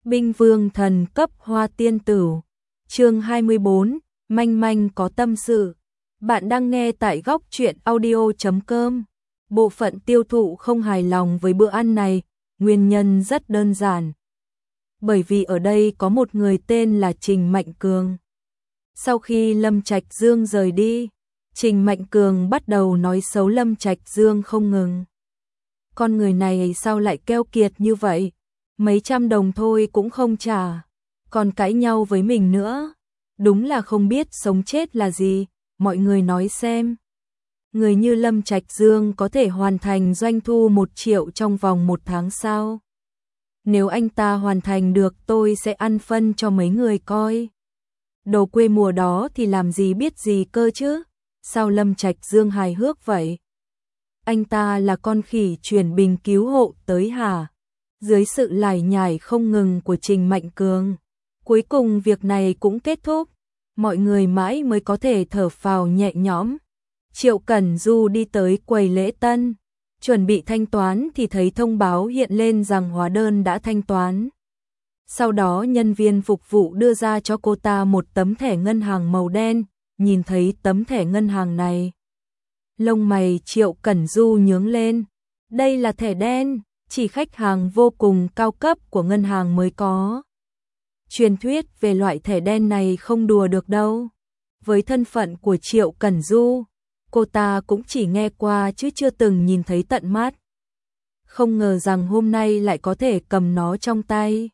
Binh vương thần cấp hoa tiên tử. Chương 24, manh manh có tâm sự. Bạn đang nghe tại góc truyện audio.com. Bộ phận tiêu thụ không hài lòng với bữa ăn này, nguyên nhân rất đơn giản. Bởi vì ở đây có một người tên là Trình Mạnh Cường. Sau khi Lâm Trạch Dương rời đi, Trình Mạnh Cường bắt đầu nói xấu Lâm Trạch Dương không ngừng. Con người này sao lại keo kiệt như vậy? Mấy trăm đồng thôi cũng không trả, còn cãi nhau với mình nữa. Đúng là không biết sống chết là gì, mọi người nói xem. Người như Lâm Trạch Dương có thể hoàn thành doanh thu 1 triệu trong vòng 1 tháng sao? Nếu anh ta hoàn thành được tôi sẽ ăn phân cho mấy người coi. Đồ quê mùa đó thì làm gì biết gì cơ chứ? Sao Lâm Trạch Dương hài hước vậy? Anh ta là con khỉ chuyển bình cứu hộ tới hả? Dưới sự lải nhải không ngừng của Trình Mạnh Cường, cuối cùng việc này cũng kết thúc. Mọi người mãi mới có thể thở phào nhẹ nhõm. Triệu Cẩn Du đi tới quầy lễ tân, chuẩn bị thanh toán thì thấy thông báo hiện lên rằng hóa đơn đã thanh toán. Sau đó nhân viên phục vụ đưa ra cho cô ta một tấm thẻ ngân hàng màu đen, nhìn thấy tấm thẻ ngân hàng này. Lông mày Triệu Cẩn Du nhướng lên, đây là thẻ đen, chỉ khách hàng vô cùng cao cấp của ngân hàng mới có. Truyền thuyết về loại thẻ đen này không đùa được đâu. Với thân phận của Triệu Cẩn Du, cô ta cũng chỉ nghe qua chứ chưa từng nhìn thấy tận mắt. Không ngờ rằng hôm nay lại có thể cầm nó trong tay.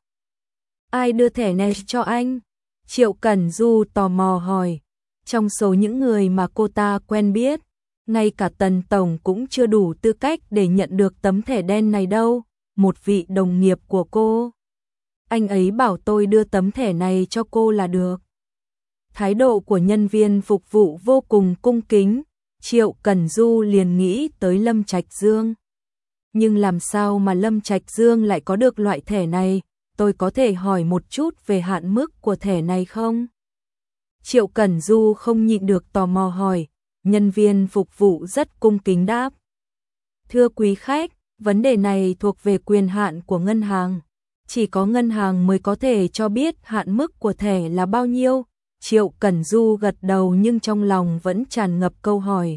Ai đưa thẻ này cho anh? Triệu Cẩn Du tò mò hỏi. Trong số những người mà cô ta quen biết, ngay cả Tần Tổng cũng chưa đủ tư cách để nhận được tấm thẻ đen này đâu. Một vị đồng nghiệp của cô. Anh ấy bảo tôi đưa tấm thẻ này cho cô là được. Thái độ của nhân viên phục vụ vô cùng cung kính. Triệu Cẩn Du liền nghĩ tới Lâm Trạch Dương. Nhưng làm sao mà Lâm Trạch Dương lại có được loại thẻ này? Tôi có thể hỏi một chút về hạn mức của thẻ này không? Triệu Cẩn Du không nhịn được tò mò hỏi. Nhân viên phục vụ rất cung kính đáp. Thưa quý khách, vấn đề này thuộc về quyền hạn của ngân hàng. Chỉ có ngân hàng mới có thể cho biết hạn mức của thẻ là bao nhiêu. Triệu Cẩn Du gật đầu nhưng trong lòng vẫn tràn ngập câu hỏi.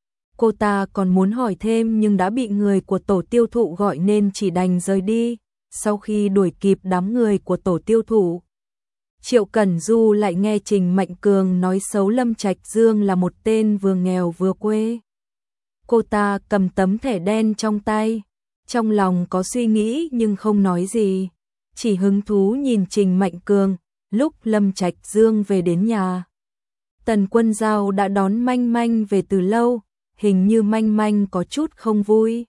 Cô ta còn muốn hỏi thêm nhưng đã bị người của tổ tiêu thụ gọi nên chỉ đành rời đi. Sau khi đuổi kịp đám người của tổ tiêu thụ, Triệu Cẩn Du lại nghe Trình Mạnh Cường nói xấu Lâm Trạch Dương là một tên vừa nghèo vừa quê. Cô ta cầm tấm thẻ đen trong tay, trong lòng có suy nghĩ nhưng không nói gì, chỉ hứng thú nhìn Trình Mạnh Cường. Lúc Lâm Trạch Dương về đến nhà, Tần Quân Giao đã đón Manh Manh về từ lâu, hình như Manh Manh có chút không vui.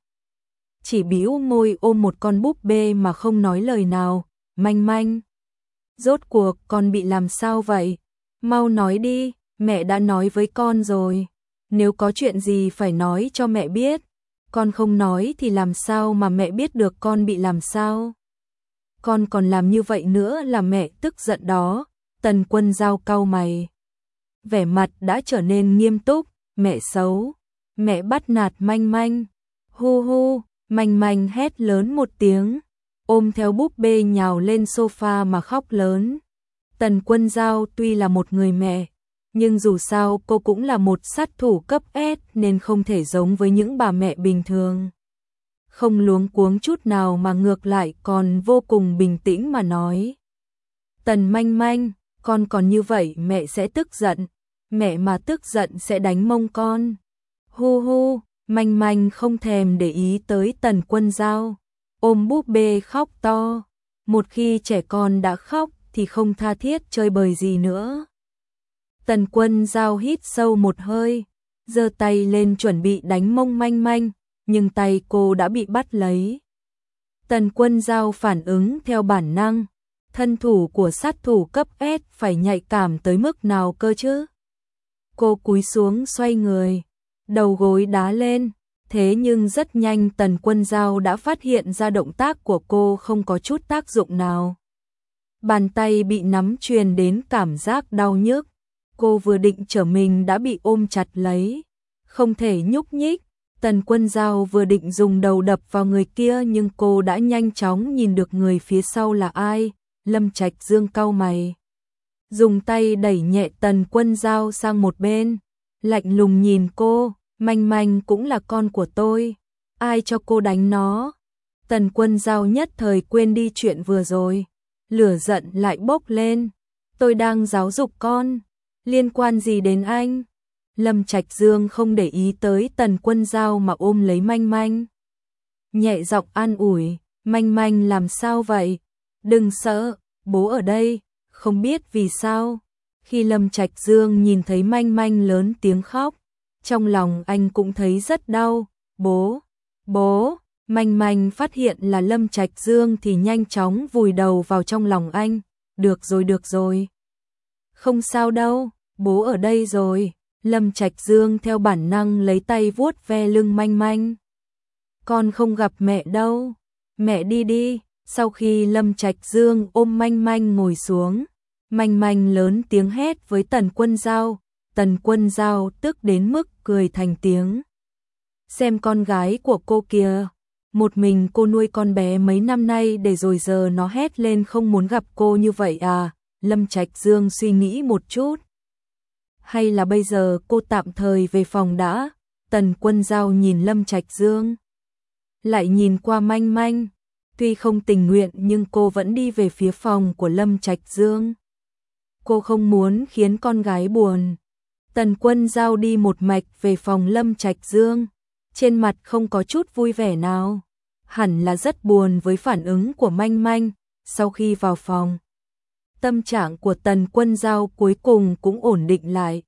Chỉ bĩu môi ôm một con búp bê mà không nói lời nào. Manh Manh, rốt cuộc con bị làm sao vậy? Mau nói đi, mẹ đã nói với con rồi. Nếu có chuyện gì phải nói cho mẹ biết. Con không nói thì làm sao mà mẹ biết được con bị làm sao? Con còn làm như vậy nữa là mẹ tức giận đó. Tần Quân Giao cau mày, vẻ mặt đã trở nên nghiêm túc. Mẹ xấu, mẹ bắt nạt Manh Manh. Hu hu, Manh Manh hét lớn một tiếng, ôm theo búp bê nhào lên sofa mà khóc lớn. Tần Quân Giao tuy là một người mẹ, nhưng dù sao cô cũng là một sát thủ cấp S nên không thể giống với những bà mẹ bình thường. Không luống cuống chút nào mà ngược lại còn vô cùng bình tĩnh mà nói. Tần Manh Manh, con còn như vậy mẹ sẽ tức giận. Mẹ mà tức giận sẽ đánh mông con. Hu hu, Manh Manh không thèm để ý tới Tần Quân Giao, ôm búp bê khóc to. Một khi trẻ con đã khóc thì không tha thiết chơi bời gì nữa. Tần Quân Giao hít sâu một hơi, giơ tay lên chuẩn bị đánh mông Manh Manh, nhưng tay cô đã bị bắt lấy. Tần Quân Giao phản ứng theo bản năng, thân thủ của sát thủ cấp S phải nhạy cảm tới mức nào cơ chứ? Cô cúi xuống xoay người, đầu gối đá lên, thế nhưng rất nhanh Tần Quân Giao đã phát hiện ra động tác của cô không có chút tác dụng nào. Bàn tay bị nắm truyền đến cảm giác đau nhức, cô vừa định trở mình đã bị ôm chặt lấy, không thể nhúc nhích. Tần Quân Giao vừa định dùng đầu đập vào người kia nhưng cô đã nhanh chóng nhìn được người phía sau là ai, Lâm Trạch Dương cau mày, dùng tay đẩy nhẹ Tần Quân Dao sang một bên, lạnh lùng nhìn cô, Manh Manh cũng là con của tôi, ai cho cô đánh nó? Tần Quân Dao nhất thời quên đi chuyện vừa rồi, lửa giận lại bốc lên, tôi đang giáo dục con, liên quan gì đến anh? Lâm Trạch Dương không để ý tới Tần Quân Dao mà ôm lấy Manh Manh, nhẹ giọng an ủi, Manh Manh làm sao vậy? Đừng sợ, bố ở đây. Không biết vì sao, khi Lâm Trạch Dương nhìn thấy Manh Manh lớn tiếng khóc, trong lòng anh cũng thấy rất đau. Bố, Manh Manh phát hiện là Lâm Trạch Dương thì nhanh chóng vùi đầu vào trong lòng anh. Được rồi. Không sao đâu, bố ở đây rồi. Lâm Trạch Dương theo bản năng lấy tay vuốt ve lưng Manh Manh. Con không gặp mẹ đâu, mẹ đi. Sau khi Lâm Trạch Dương ôm Manh Manh ngồi xuống, Manh Manh lớn tiếng hét với Tần Quân Dao, Tần Quân Dao tức đến mức cười thành tiếng. Xem con gái của cô kìa, một mình cô nuôi con bé mấy năm nay để rồi giờ nó hét lên không muốn gặp cô như vậy à? Lâm Trạch Dương suy nghĩ một chút. Hay là bây giờ cô tạm thời về phòng đã? Tần Quân Dao nhìn Lâm Trạch Dương, lại nhìn qua Manh Manh. Tuy không tình nguyện nhưng cô vẫn đi về phía phòng của Lâm Trạch Dương. Cô không muốn khiến con gái buồn. Tần Quân Dao đi một mạch về phòng Lâm Trạch Dương, trên mặt không có chút vui vẻ nào, hẳn là rất buồn với phản ứng của Manh Manh. Sau khi vào phòng, tâm trạng của Tần Quân Dao cuối cùng cũng ổn định lại.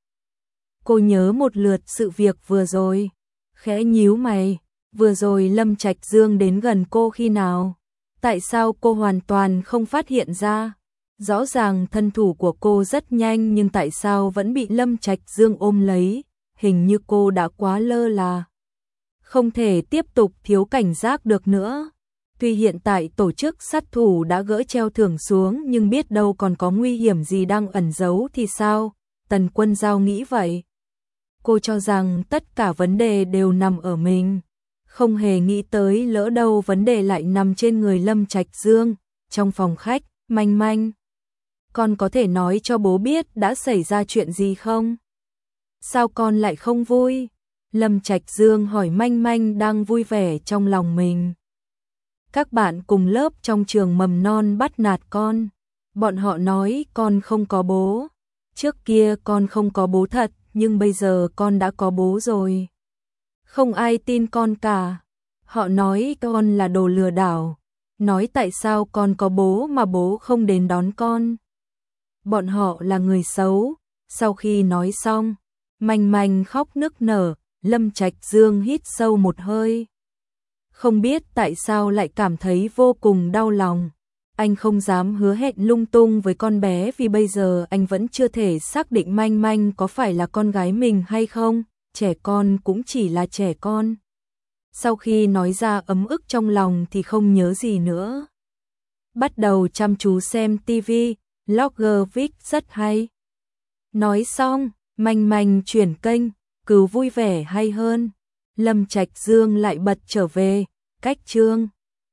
Cô nhớ một lượt sự việc vừa rồi, khẽ nhíu mày, vừa rồi Lâm Trạch Dương đến gần cô khi nào? Tại sao cô hoàn toàn không phát hiện ra? Rõ ràng thân thủ của cô rất nhanh nhưng tại sao vẫn bị Lâm Trạch Dương ôm lấy? Hình như cô đã quá lơ là. Không thể tiếp tục thiếu cảnh giác được nữa. Tuy hiện tại tổ chức sát thủ đã gỡ treo thưởng xuống nhưng biết đâu còn có nguy hiểm gì đang ẩn giấu thì sao? Tần Quân Dao nghĩ vậy. Cô cho rằng tất cả vấn đề đều nằm ở mình. Không hề nghĩ tới lỡ đâu vấn đề lại nằm trên người Lâm Trạch Dương. Trong phòng khách, Manh Manh, con có thể nói cho bố biết đã xảy ra chuyện gì không? Sao con lại không vui? Lâm Trạch Dương hỏi Manh Manh đang vui vẻ trong lòng mình. Các bạn cùng lớp trong trường mầm non bắt nạt con. Bọn họ nói con không có bố. Trước kia con không có bố thật, nhưng bây giờ con đã có bố rồi. Không ai tin con cả. Họ nói con là đồ lừa đảo. Nói tại sao con có bố mà bố không đến đón con. Bọn họ là người xấu. Sau khi nói xong, Manh Manh khóc nức nở. Lâm Trạch Dương hít sâu một hơi. Không biết tại sao lại cảm thấy vô cùng đau lòng. Anh không dám hứa hẹn lung tung với con bé vì bây giờ anh vẫn chưa thể xác định Manh Manh có phải là con gái mình hay không. Trẻ con cũng chỉ là trẻ con. Sau khi nói ra ấm ức trong lòng thì không nhớ gì nữa. Bắt đầu chăm chú xem TV, Blogger Vic rất hay. Nói xong, Manh Manh chuyển kênh, Cứu vui vẻ hay hơn. Lâm Trạch Dương lại bật trở về, cách chương.